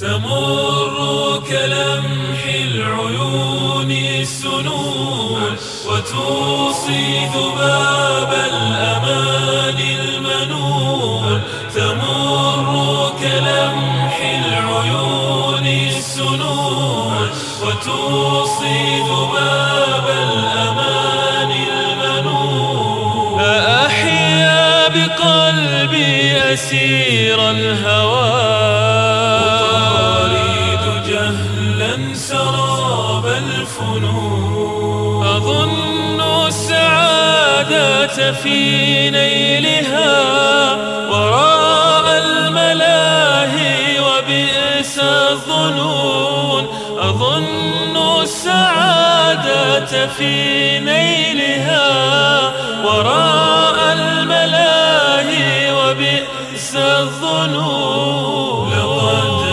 تمر كلمح العيون السنون وتوصي ذباب الأمان المنون. تمر كلمح العيون السنون وتوصي ذباب الأمان المنون. أحيا بقلبي أسير الهوى سراب الفنون. أظن السعادة في نيلها وراء الملاهي وبئس الظنون. أظن السعادة في نيلها وراء الملاهي وبئس الظنون. لقد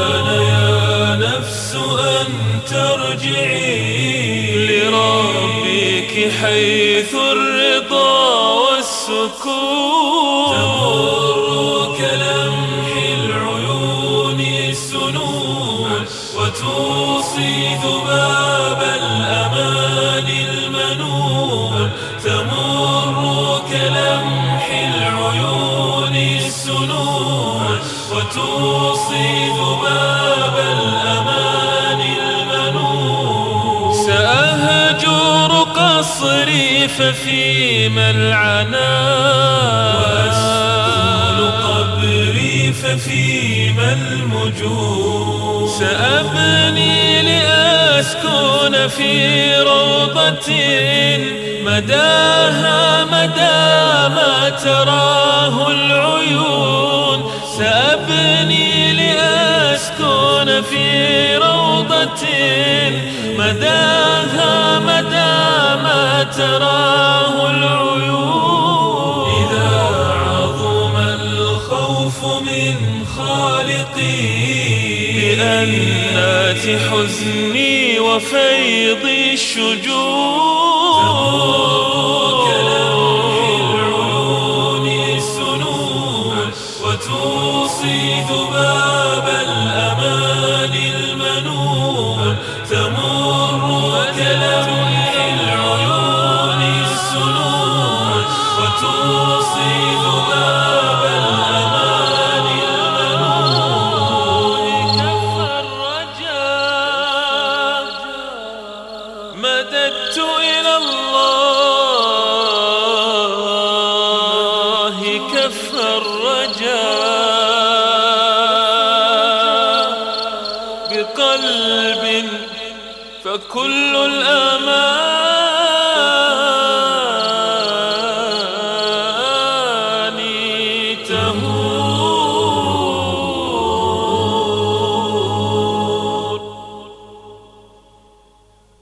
ترجعي لربك حيث الرضا والسكون. تمر كلمح العيون السنون وتوصي ذباب الأمان المنون. تمر كلمح العيون السنون وتوصي ذباب الأمان المنون. سأهجر قصري ففيما العناء وأسكن قبري ففيما المجون. سأبني لأسكن في روضة مداها مدى ما تراه العيون. سأبني لأسكن في روضة مداها مدى ما تراه العيون. إذا عظم الخوف من خالقي بأنات حزني وفيض الشجون. تمر كلمح العيون السنون وتوصي ذباب الأمان المنون. تمر كلمح العيون السنون وتوصي ذباب الأمان المنون. كف الرجاء مددت إلى الله كف الرجاء بقلب فكل الأمان